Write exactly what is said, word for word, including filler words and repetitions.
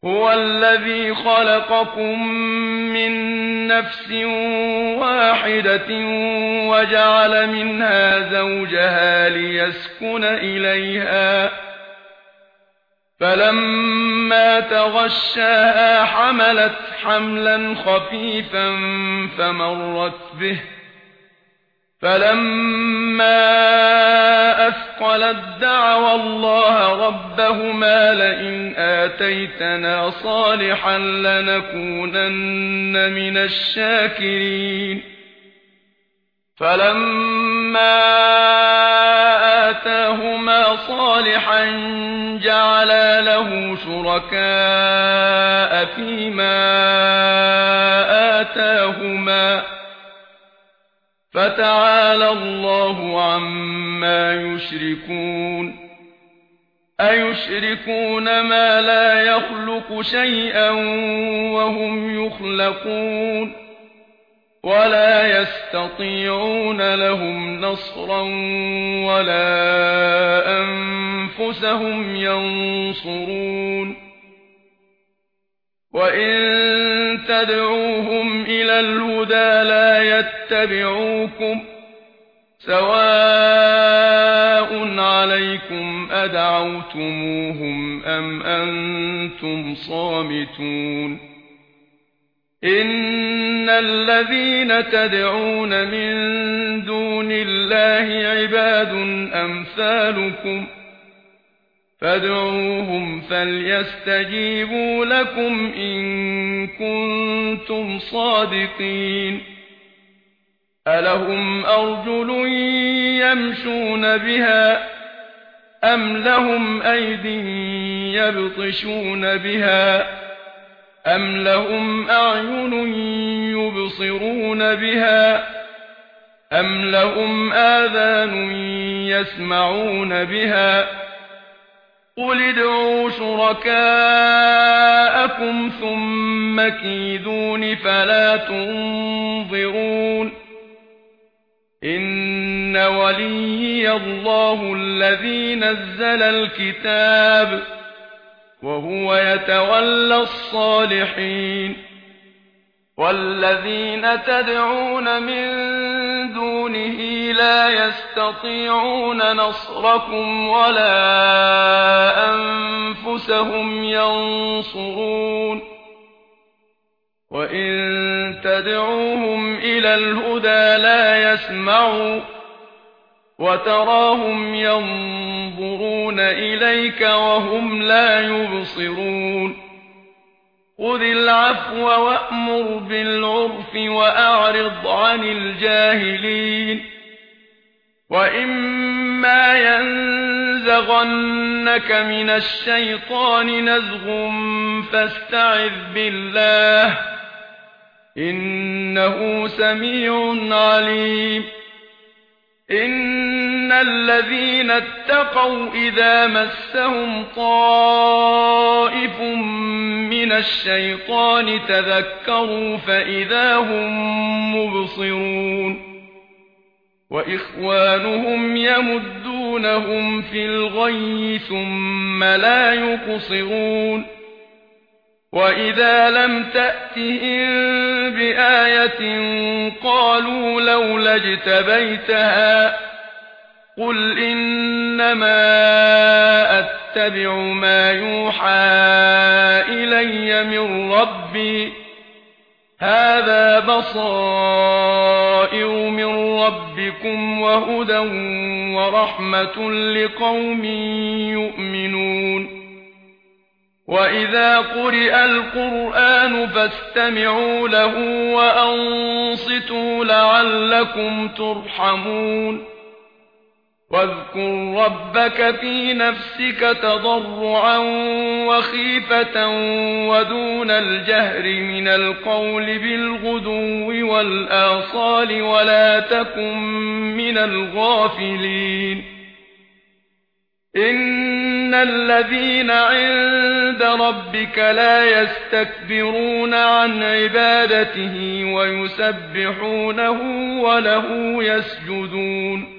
هو الذي خلقكم من نفس واحدة وجعل منها زوجها ليسكن إليها فلما تغشاها حملت حملا خفيفا فمرت به فلما أثقلت دعوا الله ربهما لئن آتيتنا صالحا لنكونن من الشاكرين فلما آتاهما صالحا جعلا له شركاء فيما آتاهما فتعالى الله عما يشركون أيشركون ما لا يخلق شيئا وهم يخلقون ولا يستطيعون لهم نصرا ولا أنفسهم ينصرون وإن تدعوهم إلى الهدى لا يتبعوكم سواء عليكم أدعوتموهم أم أنتم صامتون إن الذين تدعون من دون الله عباد أمثالكم فادعوهم فليستجيبوا لكم إن كنتم صادقين ألهم أرجل يمشون بها أم لهم أيد يبطشون بها أم لهم أعين يبصرون بها أم لهم آذان يسمعون بها قل ادعوا شركاءكم ثم كيدون فلا تنظرون إن وليي الله الذي نزل الكتاب وهو يتولى الصالحين والذين تدعون من دونه لا يستطيعون نصركم ولا أنفسهم ينصرون وإن تدعوهم إلى الهدى لا يسمعوا وتراهم ينظرون إليك وهم لا يبصرون خذ العفو وأمر بالعرف وأعرض عن الجاهلين وإما ينزغنك من الشيطان نزغ فاستعذ بالله إنه سميع عليم إن الذين اتقوا إذا مسهم طائف من الشيطان تذكروا فإذا هم مبصرون وإخوانهم يمدونهم في الغي ثم لا يقصرون وإذا لم تأتهم بآية قالوا لولا اجتبيتها قل إنما أتبع ما يوحى إلي من ربي هذا بصائر من ربكم وهدى ورحمة لقوم يؤمنون وإذا قرئ القرآن فاستمعوا له وأنصتوا لعلكم ترحمون واذكر ربك في نفسك تضرعا وخيفة ودون الجهر من القول بالغدو والآصال ولا تكن من الغافلين إن الذين عند ربك لا يستكبرون عن عبادته ويسبحونه وله يسجدون